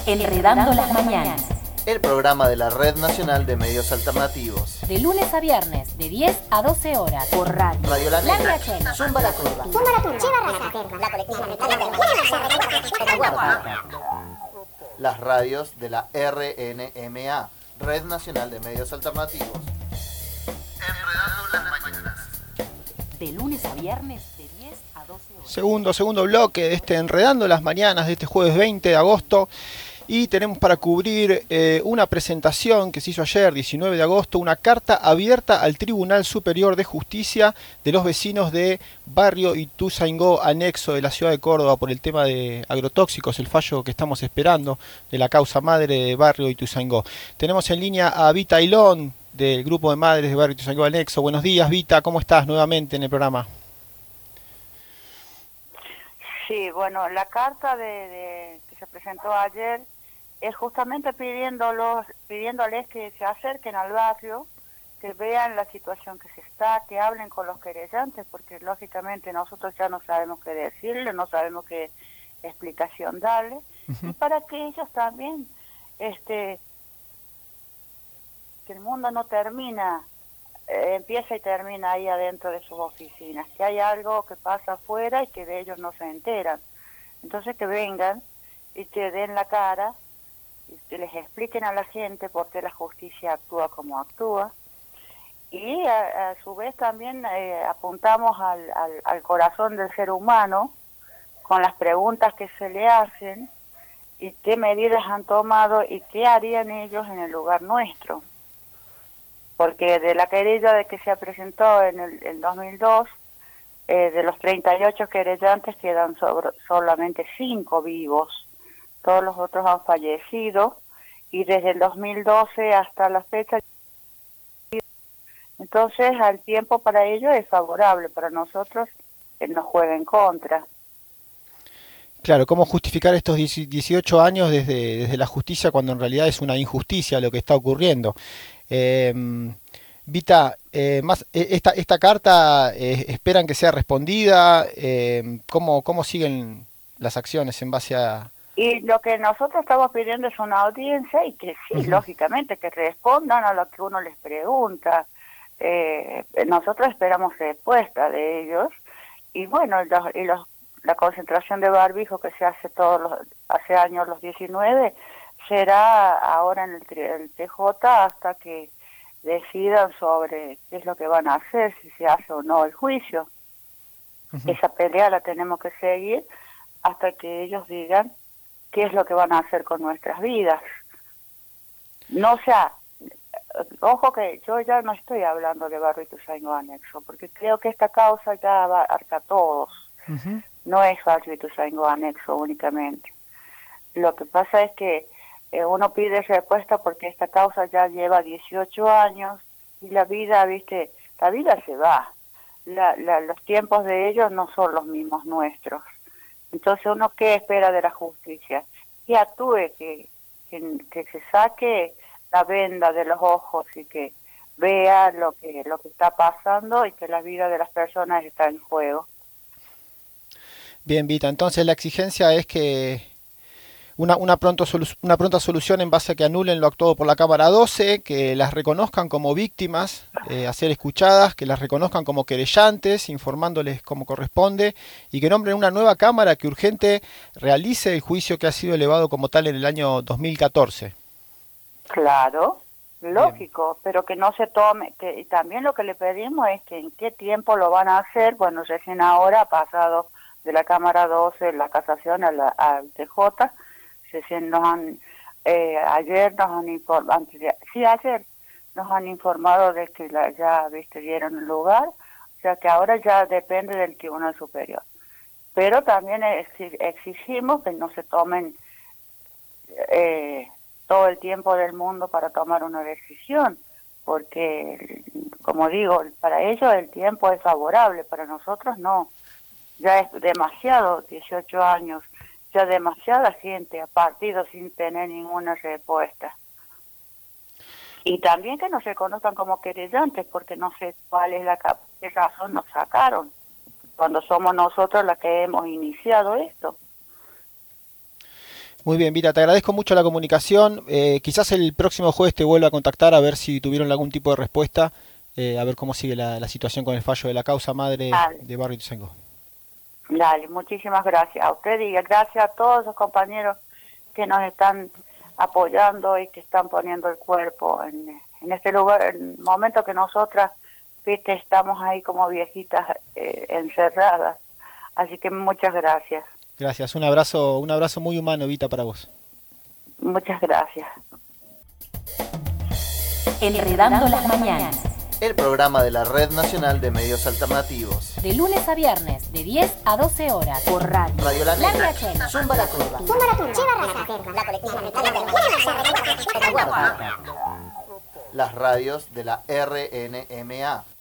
Enredando las mañanas. El programa de la Red Nacional de Medios Alternativos. De lunes a viernes, de 10 a 12 horas. Por radio. Radio La Negra. Zumba la Curva. Las radios de la RNMA, Red Nacional de Medios Alternativos. Enredando las mañanas. De lunes a viernes, de 10 a 12 horas. Segundo bloque de este Enredando las Mañanas de este jueves 20 de agosto. Y tenemos para cubrir una presentación que se hizo ayer, 19 de agosto, una carta abierta al Tribunal Superior de Justicia de los vecinos de Barrio Ituzaingó, anexo de la ciudad de Córdoba, por el tema de agrotóxicos, el fallo que estamos esperando de la causa madre de Barrio Ituzaingó. Tenemos en línea a Vita Ailón, del grupo de madres de Barrio Ituzaingó Anexo. Buenos días, Vita, ¿cómo estás nuevamente en el programa? Sí, bueno, la carta que se presentó ayer es justamente pidiéndoles que se acerquen al barrio, que vean la situación que se está, que hablen con los querellantes, porque lógicamente nosotros ya no sabemos qué decirle, no sabemos qué explicación darle, y para que ellos también, que el mundo no termina, empieza y termina ahí adentro de sus oficinas, que hay algo que pasa afuera y que de ellos no se enteran. Entonces que vengan y que den la cara, y que les expliquen a la gente por qué la justicia actúa como actúa, y a su vez también apuntamos al corazón del ser humano con las preguntas que se le hacen y qué medidas han tomado y qué harían ellos en el lugar nuestro. Porque de la querella de que se presentó en el 2002, de los 38 querellantes quedan solamente 5 vivos. Todos los otros han fallecido y desde el 2012 hasta la fecha, entonces el tiempo para ellos es favorable, para nosotros nos juega en contra. Claro, ¿cómo justificar estos 18 años desde la justicia cuando en realidad es una injusticia lo que está ocurriendo? Vita, esta carta esperan que sea respondida, ¿cómo siguen las acciones en base a...? Y lo que nosotros estamos pidiendo es una audiencia y que sí, lógicamente, que respondan a lo que uno les pregunta. Nosotros esperamos respuesta de ellos y bueno, la concentración de barbijo que se hace hace años los 19 será ahora en el TJ hasta que decidan sobre qué es lo que van a hacer, si se hace o no el juicio. Esa pelea la tenemos que seguir hasta que ellos digan qué es lo que van a hacer con nuestras vidas. No sea, ojo que yo ya no estoy hablando de Barrio Ituzaingó Anexo, porque creo que esta causa ya abarca a todos. No es Barrio Ituzaingó Anexo únicamente. Lo que pasa es que uno pide respuesta porque esta causa ya lleva 18 años y la vida, la vida se va. Los tiempos de ellos no son los mismos nuestros. Entonces uno, ¿qué espera de la justicia? Que actúe, que se saque la venda de los ojos y que vea lo que está pasando y que la vida de las personas está en juego. Bien, Vita, entonces la exigencia es que una pronta solución en base a que anulen lo actuado por la Cámara 12, que las reconozcan como víctimas a ser escuchadas, que las reconozcan como querellantes, informándoles como corresponde, y que nombren una nueva Cámara que urgente realice el juicio que ha sido elevado como tal en el año 2014. Claro, lógico, bien. Pero que no se tome, y también lo que le pedimos es que en qué tiempo lo van a hacer, bueno, recién ahora ha pasado de la Cámara 12 la casación al TJ. Ayer nos han informado de que ya dieron el lugar, o sea que ahora ya depende del Tribunal Superior. Pero también exigimos que no se tomen todo el tiempo del mundo para tomar una decisión, porque, como digo, para ellos el tiempo es favorable, para nosotros no. Ya es demasiado, 18 años. Ya demasiada gente ha partido sin tener ninguna respuesta. Y también que nos reconozcan como querellantes, porque no sé cuál es qué razón nos sacaron, cuando somos nosotros las que hemos iniciado esto. Muy bien, Vita, te agradezco mucho la comunicación. Quizás el próximo jueves te vuelva a contactar a ver si tuvieron algún tipo de respuesta, a ver cómo sigue la situación con el fallo de la causa madre de Barrio Ituzaingó. Dale, muchísimas gracias a usted y gracias a todos los compañeros que nos están apoyando y que están poniendo el cuerpo en este lugar, en el momento que nosotras, viste, estamos ahí como viejitas encerradas. Así que muchas gracias. Gracias, un abrazo muy humano, Vita, para vos. Muchas gracias. Enredando las mañanas. El programa de la Red Nacional de Medios Alternativos. De lunes a viernes, de 10 a 12 horas. Por radio. Radio La Negra. La Riachuela. Zumba la Curva. Las radios de la RNMA.